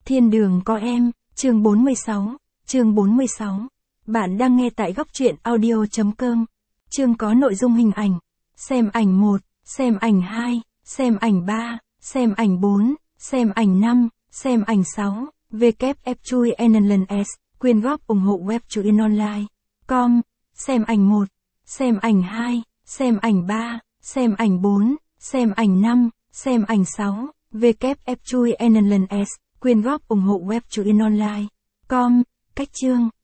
Thiên đường có em, chương 46. Bạn đang nghe tại góc truyện audio.com. Chương có nội dung hình ảnh. Xem ảnh 1, xem ảnh 2, xem ảnh 3, xem ảnh 4, xem ảnh 5, xem ảnh 6. WF Chui NLS, quyên góp ủng hộ web Chui Online. Com, xem ảnh 1, xem ảnh 2, xem ảnh 3, xem ảnh 4, xem ảnh 5, xem ảnh 6. WF Chui NLS, quyên góp ủng hộ web Chui Online. Com, cách chương.